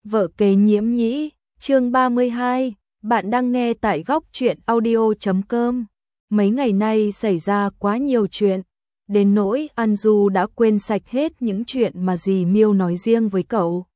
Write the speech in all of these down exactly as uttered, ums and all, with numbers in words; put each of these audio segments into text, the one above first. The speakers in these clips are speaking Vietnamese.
Vợ kế Nhiễm Nhĩ, chương ba mươi hai, bạn đang nghe tại góc truyện audio chấm com. Mấy ngày nay xảy ra quá nhiều chuyện, đến nỗi An Du đã quên sạch hết những chuyện mà dì Miêu nói riêng với cậu.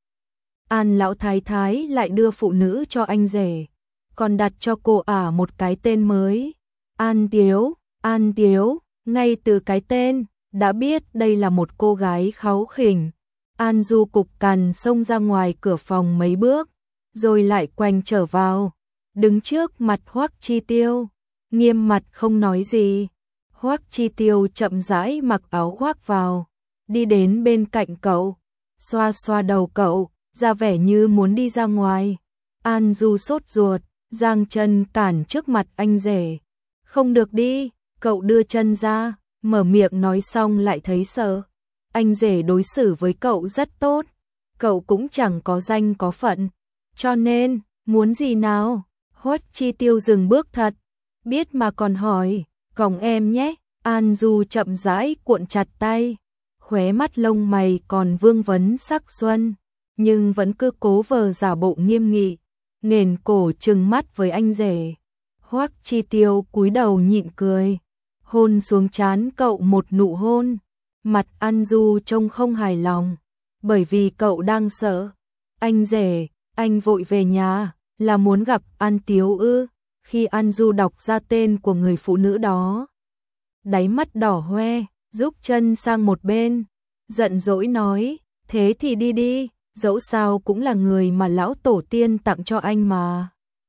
An lão thái thái lại đưa phụ nữ cho anh rể, còn đặt cho cô ả một cái tên mới, An Tiếu, An Tiếu, ngay từ cái tên, đã biết đây là một cô gái kháu khỉnh. An Du cục cằn xông ra ngoài cửa phòng mấy bước, rồi lại quanh trở vào, đứng trước mặt Hoắc Chi Tiêu, nghiêm mặt không nói gì. Hoắc Chi Tiêu chậm rãi mặc áo khoác vào, đi đến bên cạnh cậu, xoa xoa đầu cậu, ra vẻ như muốn đi ra ngoài. An Du sốt ruột, giang chân cản trước mặt anh rể. Không được đi, cậu đưa chân ra, mở miệng nói xong lại thấy sợ. Anh rể đối xử với cậu rất tốt, cậu cũng chẳng có danh có phận, cho nên, muốn gì nào? Hoắc Chi Tiêu dừng bước thật, biết mà còn hỏi, còng em nhé. An Du chậm rãi cuộn chặt tay, khóe mắt lông mày còn vương vấn sắc xuân, nhưng vẫn cứ cố vờ giả bộ nghiêm nghị, nghển cổ trừng mắt với anh rể. Hoắc Chi Tiêu cúi đầu nhịn cười, hôn xuống trán cậu một nụ hôn. Mặt An Du trông không hài lòng, bởi vì cậu đang sợ. Anh rể, anh vội về nhà, là muốn gặp An Tiếu ư? Khi An Du đọc ra tên của người phụ nữ đó, đáy mắt đỏ hoe, rúc chân sang một bên, giận dỗi nói, thế thì đi đi, dẫu sao cũng là người mà lão tổ tiên tặng cho anh mà.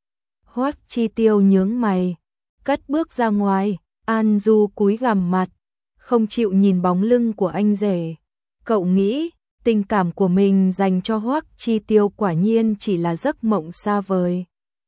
Hoắc Chi Tiêu nhướng mày, cất bước ra ngoài. An Du cúi gằm mặt, không chịu nhìn bóng lưng của anh rể. Cậu nghĩ, tình cảm của mình dành cho Hoắc Chi Tiêu quả nhiên chỉ là giấc mộng xa vời.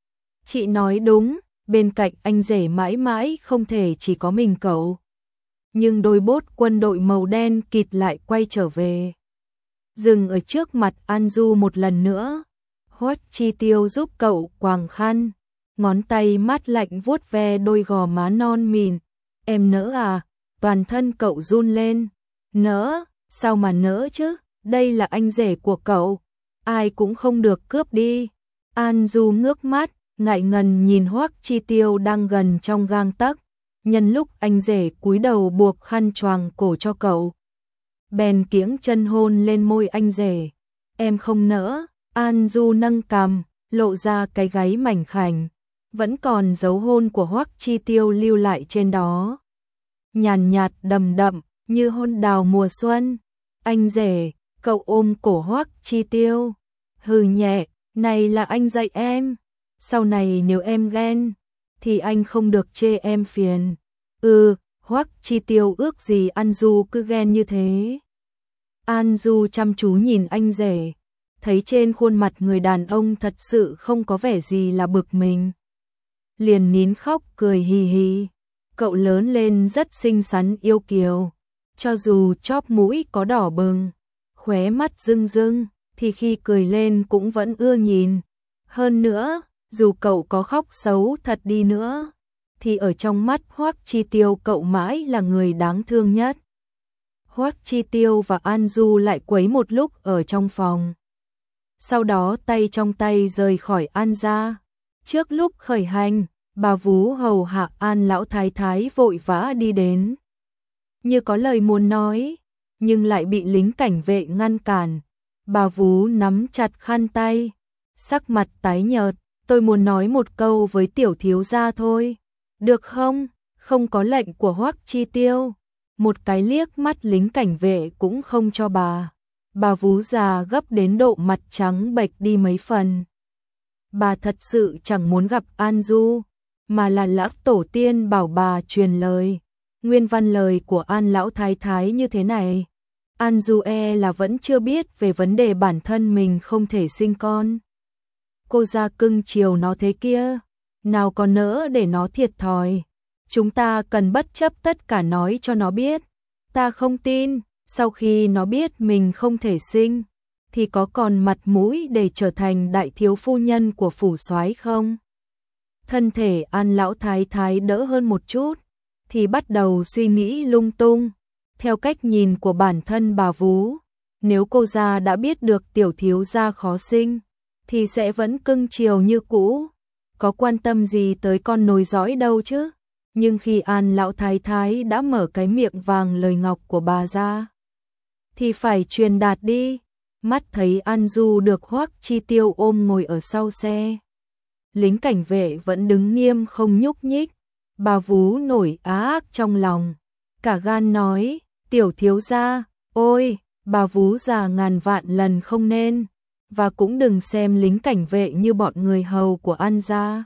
Chị nói đúng, bên cạnh anh rể mãi mãi không thể chỉ có mình cậu. Nhưng đôi bốt quân đội màu đen kịt lại quay trở về, dừng ở trước mặt An Du một lần nữa. Hoắc Chi Tiêu giúp cậu quàng khăn, ngón tay mát lạnh vuốt ve đôi gò má non mịn. Em nỡ à? Toàn thân cậu run lên. Nỡ? Sao mà nỡ chứ? Đây là anh rể của cậu, ai cũng không được cướp đi. An Du ngước mắt, ngại ngần nhìn Hoắc Chi Tiêu đang gần trong gang tấc. Nhân lúc anh rể cúi đầu buộc khăn choàng cổ cho cậu, bèn kiễng chân hôn lên môi anh rể. Em không nỡ. An Du nâng cằm, lộ ra cái gáy mảnh khảnh, vẫn còn dấu hôn của Hoắc Chi Tiêu lưu lại trên đó, nhàn nhạt đầm đậm như hôn đào mùa xuân. Anh rể, cậu ôm cổ Hoắc Chi Tiêu, hừ nhẹ, này là anh dạy em, sau này nếu em ghen thì anh không được chê em phiền. Ừ. Hoắc Chi Tiêu ước gì An Du cứ ghen như thế. An Du chăm chú nhìn anh rể, thấy trên khuôn mặt người đàn ông thật sự không có vẻ gì là bực mình, liền nín khóc cười hì hì. Cậu lớn lên rất xinh xắn yêu kiều, cho dù chóp mũi có đỏ bừng, khóe mắt rưng rưng, thì khi cười lên cũng vẫn ưa nhìn. Hơn nữa, dù cậu có khóc xấu thật đi nữa, thì ở trong mắt Hoắc Chi Tiêu cậu mãi là người đáng thương nhất. Hoắc Chi Tiêu và An Du lại quấy một lúc ở trong phòng, sau đó tay trong tay rời khỏi An gia. Trước lúc khởi hành, bà vú hầu hạ An lão thái thái vội vã đi đến, như có lời muốn nói, nhưng lại bị lính cảnh vệ ngăn cản. Bà vú nắm chặt khăn tay, sắc mặt tái nhợt. Tôi muốn nói một câu với tiểu thiếu gia thôi, được không? Không có lệnh của Hoắc Chi Tiêu, một cái liếc mắt lính cảnh vệ cũng không cho bà. Bà vú già gấp đến độ mặt trắng bệch đi mấy phần. Bà thật sự chẳng muốn gặp An Du, mà là lão tổ tiên bảo bà truyền lời. Nguyên văn lời của An lão thái thái như thế này. An Du e là vẫn chưa biết về vấn đề bản thân mình không thể sinh con. Cô ra cưng chiều nó thế kia, nào có nỡ để nó thiệt thòi. Chúng ta cần bất chấp tất cả nói cho nó biết. Ta không tin, sau khi nó biết mình không thể sinh, thì có còn mặt mũi để trở thành đại thiếu phu nhân của phủ soái không? Thân thể An lão thái thái đỡ hơn một chút, thì bắt đầu suy nghĩ lung tung. Theo cách nhìn của bản thân bà vú, nếu cô gia đã biết được tiểu thiếu gia khó sinh, thì sẽ vẫn cưng chiều như cũ, có quan tâm gì tới con nối dõi đâu chứ. Nhưng khi An lão thái thái đã mở cái miệng vàng lời ngọc của bà ra, thì phải truyền đạt đi. Mắt thấy An Du được Hoắc Chi Tiêu ôm ngồi ở sau xe, lính cảnh vệ vẫn đứng nghiêm không nhúc nhích. Bà Vú nổi á ác trong lòng, cả gan nói, tiểu thiếu gia, ôi, bà Vú già ngàn vạn lần không nên, và cũng đừng xem lính cảnh vệ như bọn người hầu của An gia.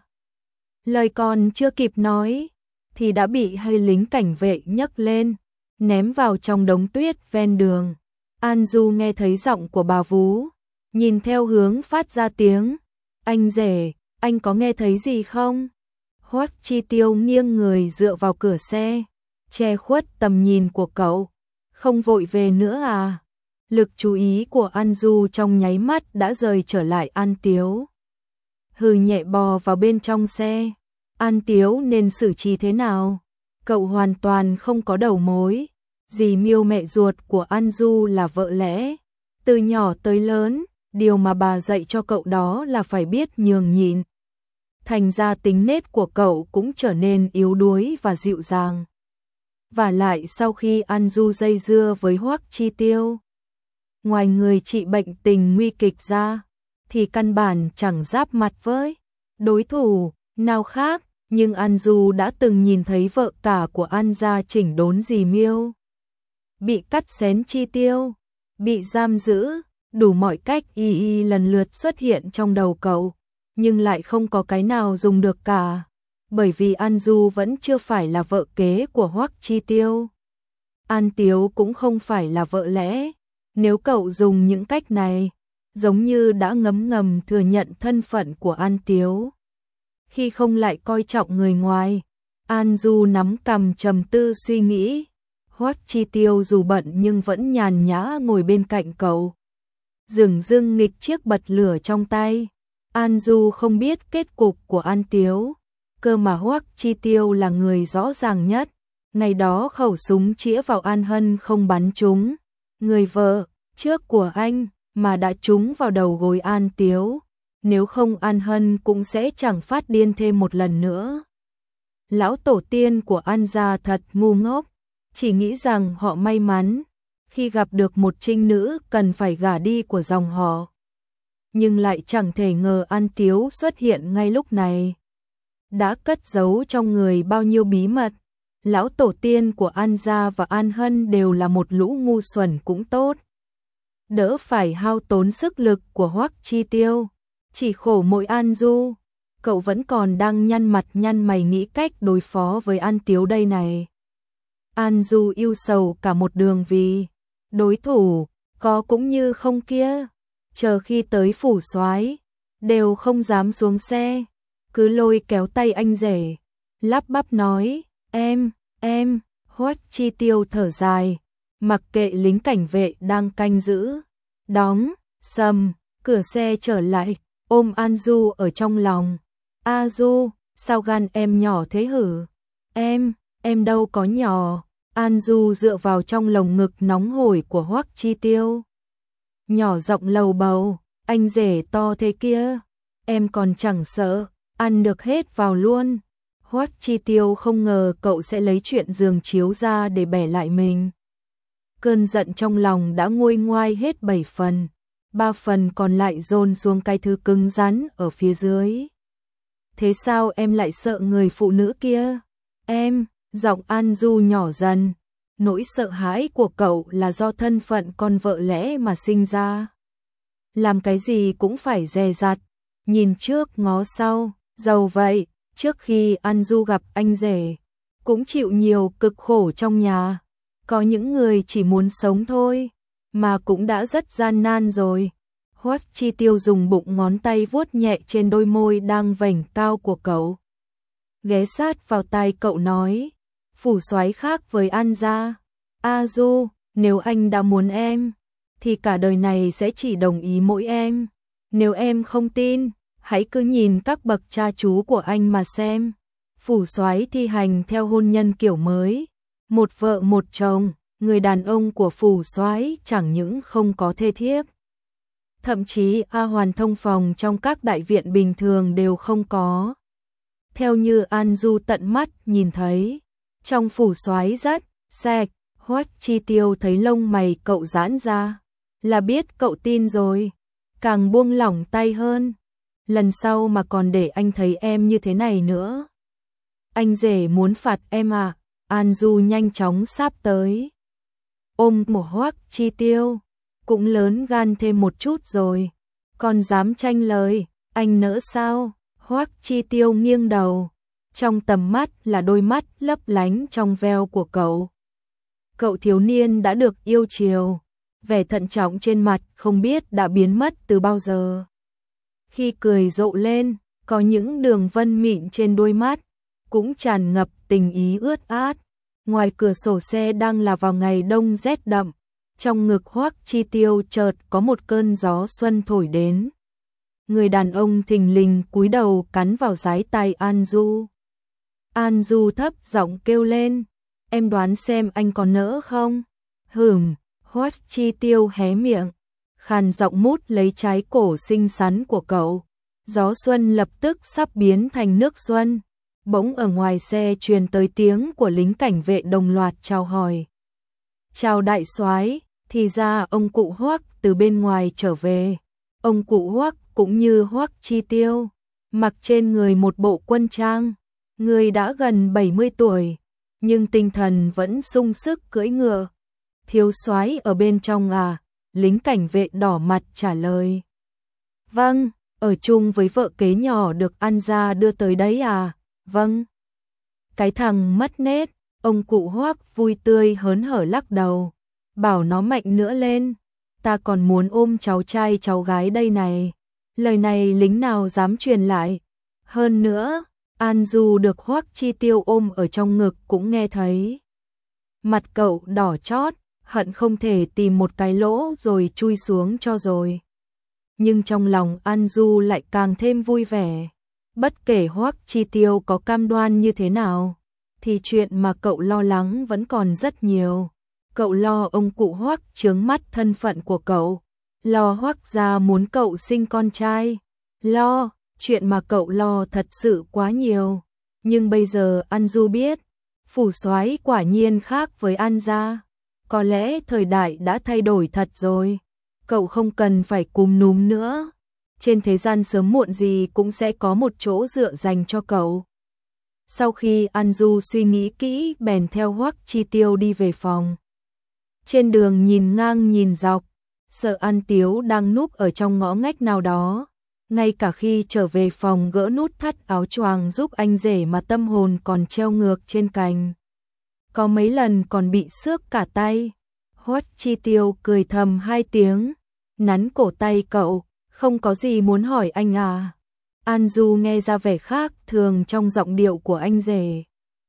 Lời còn chưa kịp nói, thì đã bị hai lính cảnh vệ nhấc lên, ném vào trong đống tuyết ven đường. An Du nghe thấy giọng của bà Vú, nhìn theo hướng phát ra tiếng, anh rể, anh có nghe thấy gì không? Hoắc Chi Tiêu nghiêng người dựa vào cửa xe, che khuất tầm nhìn của cậu, không vội về nữa à? Lực chú ý của An Du trong nháy mắt đã rời trở lại An Tiếu. Hừ nhẹ bò vào bên trong xe, An Tiếu nên xử trí thế nào? Cậu hoàn toàn không có đầu mối. Dì Miêu mẹ ruột của An Du là vợ lẽ, từ nhỏ tới lớn, điều mà bà dạy cho cậu đó là phải biết nhường nhịn. Thành ra tính nết của cậu cũng trở nên yếu đuối và dịu dàng. Và lại sau khi An Du dây dưa với Hoắc Chi Tiêu, ngoài người trị bệnh tình nguy kịch ra, thì căn bản chẳng giáp mặt với đối thủ nào khác. Nhưng An Du đã từng nhìn thấy vợ cả của An gia chỉnh đốn dì Miêu, bị cắt xén chi tiêu, bị giam giữ, đủ mọi cách y y lần lượt xuất hiện trong đầu cậu, nhưng lại không có cái nào dùng được cả, bởi vì An Du vẫn chưa phải là vợ kế của Hoắc Chi Tiêu. An Tiếu cũng không phải là vợ lẽ, nếu cậu dùng những cách này, giống như đã ngấm ngầm thừa nhận thân phận của An Tiếu. Khi không lại coi trọng người ngoài, An Du nắm cằm trầm tư suy nghĩ. Hoắc Chi Tiêu dù bận nhưng vẫn nhàn nhã ngồi bên cạnh cậu, dửng dưng nghịch chiếc bật lửa trong tay. An Du không biết kết cục của An Tiếu, cơ mà Hoắc Chi Tiêu là người rõ ràng nhất. Ngày đó khẩu súng chĩa vào An Hân không bắn trúng người vợ trước của anh, mà đã trúng vào đầu gối An Tiếu. Nếu không An Hân cũng sẽ chẳng phát điên thêm một lần nữa. Lão tổ tiên của An gia thật ngu ngốc, chỉ nghĩ rằng họ may mắn khi gặp được một trinh nữ cần phải gả đi của dòng họ. Nhưng lại chẳng thể ngờ An Tiếu xuất hiện ngay lúc này, đã cất giấu trong người bao nhiêu bí mật. Lão tổ tiên của An gia và An Hân đều là một lũ ngu xuẩn cũng tốt, đỡ phải hao tốn sức lực của Hoắc Chi Tiêu. Chỉ khổ mỗi An Du, cậu vẫn còn đang nhăn mặt nhăn mày nghĩ cách đối phó với An Tiếu đây này. An Du yêu sầu cả một đường vì đối thủ có cũng như không kia, chờ khi tới phủ soái đều không dám xuống xe, cứ lôi kéo tay anh rể, lắp bắp nói, em, em. Hoắc Chi Tiêu thở dài, mặc kệ lính cảnh vệ đang canh giữ, đóng sầm cửa xe trở lại, ôm An Du ở trong lòng. A Du, sao gan em nhỏ thế hử? Em, em đâu có nhỏ. An Du dựa vào trong lồng ngực nóng hổi của Hoắc Chi Tiêu, nhỏ giọng lầu bầu, anh rể to thế kia, em còn chẳng sợ, ăn được hết vào luôn. Hoắc Chi Tiêu không ngờ cậu sẽ lấy chuyện giường chiếu ra để bẻ lại mình. Cơn giận trong lòng đã nguôi ngoai hết bảy phần, ba phần còn lại dồn xuống cái thứ cứng rắn ở phía dưới. Thế sao em lại sợ người phụ nữ kia? Em, giọng An Du nhỏ dần, nỗi sợ hãi của cậu là do thân phận con vợ lẽ mà sinh ra. Làm cái gì cũng phải dè dặt, nhìn trước ngó sau, dầu vậy, trước khi An Du gặp anh rể, cũng chịu nhiều cực khổ trong nhà. Có những người chỉ muốn sống thôi, mà cũng đã rất gian nan rồi. Hoắc Chi Tiêu dùng bụng ngón tay vuốt nhẹ trên đôi môi đang vểnh cao của cậu, ghé sát vào tai cậu nói, phủ soái khác với An gia. A Du, nếu anh đã muốn em, thì cả đời này sẽ chỉ đồng ý mỗi em. Nếu em không tin, hãy cứ nhìn các bậc cha chú của anh mà xem. Phủ soái thi hành theo hôn nhân kiểu mới, một vợ một chồng, người đàn ông của phủ soái chẳng những không có thê thiếp, thậm chí A Hoàn thông phòng trong các đại viện bình thường đều không có. Theo như An Du tận mắt nhìn thấy, trong phủ soái rất sạch. Hoắc Chi Tiêu thấy lông mày cậu giãn ra, là biết cậu tin rồi, càng buông lỏng tay hơn. Lần sau mà còn để anh thấy em như thế này nữa, anh rể muốn phạt em à? An Du nhanh chóng sáp tới, ôm một Hoắc Chi Tiêu, cũng lớn gan thêm một chút rồi, còn dám tranh lời, anh nỡ sao? Hoắc Chi Tiêu nghiêng đầu, trong tầm mắt là đôi mắt lấp lánh trong veo của cậu. Cậu thiếu niên đã được yêu chiều, vẻ thận trọng trên mặt không biết đã biến mất từ bao giờ. Khi cười rộ lên, có những đường vân mịn trên đôi mắt, cũng tràn ngập tình ý ướt át. Ngoài cửa sổ xe đang là vào ngày đông rét đậm, trong ngực Hoắc Chi Tiêu chợt có một cơn gió xuân thổi đến. Người đàn ông thình lình cúi đầu cắn vào dái tay An Du. An Du thấp giọng kêu lên, em đoán xem anh có nỡ không? Hửm, Hoắc Chi Tiêu hé miệng, khàn giọng mút lấy trái cổ xinh xắn của cậu. Gió xuân lập tức sắp biến thành nước xuân. Bỗng ở ngoài xe truyền tới tiếng của lính cảnh vệ đồng loạt chào hỏi. Chào đại soái, thì ra ông cụ Hoắc từ bên ngoài trở về. Ông cụ Hoắc cũng như Hoắc Chi Tiêu, mặc trên người một bộ quân trang. Người đã gần bảy mươi tuổi, nhưng tinh thần vẫn sung sức cưỡi ngựa. Thiếu soái ở bên trong à? Lính cảnh vệ đỏ mặt trả lời. Vâng, ở chung với vợ kế nhỏ được An gia đưa tới đấy à? Vâng. Cái thằng mất nết, ông cụ Hoắc vui tươi hớn hở lắc đầu, bảo nó mạnh nữa lên, ta còn muốn ôm cháu trai cháu gái đây này. Lời này lính nào dám truyền lại. Hơn nữa, An Du được Hoắc Chi Tiêu ôm ở trong ngực cũng nghe thấy. Mặt cậu đỏ chót, hận không thể tìm một cái lỗ rồi chui xuống cho rồi. Nhưng trong lòng An Du lại càng thêm vui vẻ. Bất kể Hoắc Chi Tiêu có cam đoan như thế nào, thì chuyện mà cậu lo lắng vẫn còn rất nhiều. Cậu lo ông cụ Hoắc chướng mắt thân phận của cậu, lo Hoắc gia muốn cậu sinh con trai, lo, chuyện mà cậu lo thật sự quá nhiều. Nhưng bây giờ An Du biết, phủ soái quả nhiên khác với An gia. Có lẽ thời đại đã thay đổi thật rồi. Cậu không cần phải cúm núm nữa. Trên thế gian sớm muộn gì cũng sẽ có một chỗ dựa dành cho cậu. Sau khi An Du suy nghĩ kỹ, bèn theo Hoắc Chi Tiêu đi về phòng. Trên đường nhìn ngang nhìn dọc, sợ An Tiếu đang núp ở trong ngõ ngách nào đó. Ngay cả khi trở về phòng gỡ nút thắt áo choàng giúp anh rể mà tâm hồn còn treo ngược trên cành. Có mấy lần còn bị xước cả tay. Hoắc Chi Tiêu cười thầm hai tiếng, nắn cổ tay cậu, không có gì muốn hỏi anh à? An Du nghe ra vẻ khác thường trong giọng điệu của anh rể.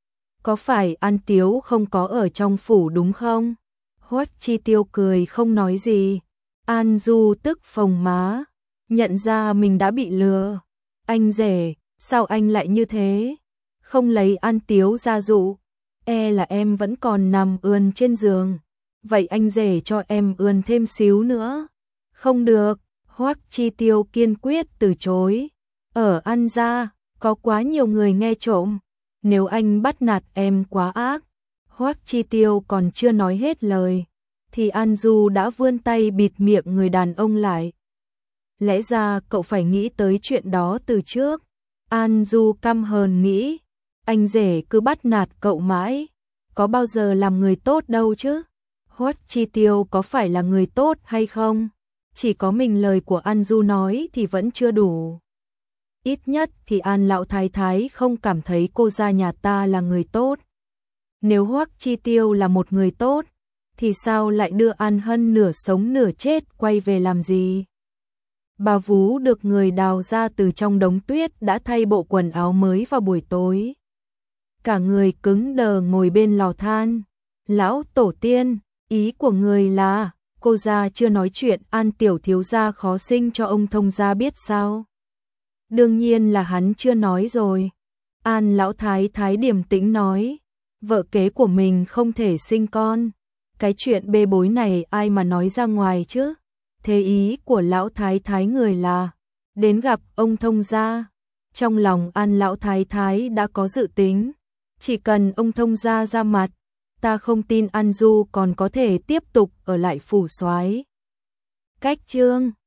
Có phải An Tiếu không có ở trong phủ đúng không? Hoắc Chi Tiêu cười không nói gì. An Du tức phồng má, nhận ra mình đã bị lừa. Anh rể, sao anh lại như thế? Không lấy An Tiếu ra dụ, e là em vẫn còn nằm ườn trên giường. Vậy anh rể cho em ườn thêm xíu nữa. Không được, Hoắc Chi Tiêu kiên quyết từ chối. Ở An gia, có quá nhiều người nghe trộm. Nếu anh bắt nạt em quá ác. Hoắc Chi Tiêu còn chưa nói hết lời, thì An Du đã vươn tay bịt miệng người đàn ông lại. Lẽ ra cậu phải nghĩ tới chuyện đó từ trước. An Du căm hờn nghĩ, anh rể cứ bắt nạt cậu mãi, có bao giờ làm người tốt đâu chứ. Hoắc Chi Tiêu có phải là người tốt hay không? Chỉ có mình lời của An Du nói thì vẫn chưa đủ. Ít nhất thì An lão thái thái không cảm thấy cô gia nhà ta là người tốt. Nếu Hoắc Chi Tiêu là một người tốt, thì sao lại đưa An Hân nửa sống nửa chết quay về làm gì? Bà Vú được người đào ra từ trong đống tuyết đã thay bộ quần áo mới vào buổi tối. Cả người cứng đờ ngồi bên lò than. Lão tổ tiên, ý của người là, cô gia chưa nói chuyện An tiểu thiếu gia khó sinh cho ông thông gia biết sao? Đương nhiên là hắn chưa nói rồi. An lão thái thái điềm tĩnh nói, vợ kế của mình không thể sinh con. Cái chuyện bê bối này ai mà nói ra ngoài chứ? thế ý của lão thái thái người là đến gặp ông thông gia. Trong lòng An lão thái thái đã có dự tính, chỉ cần ông thông gia ra mặt, ta không tin An Du còn có thể tiếp tục ở lại phủ soái. Cách chương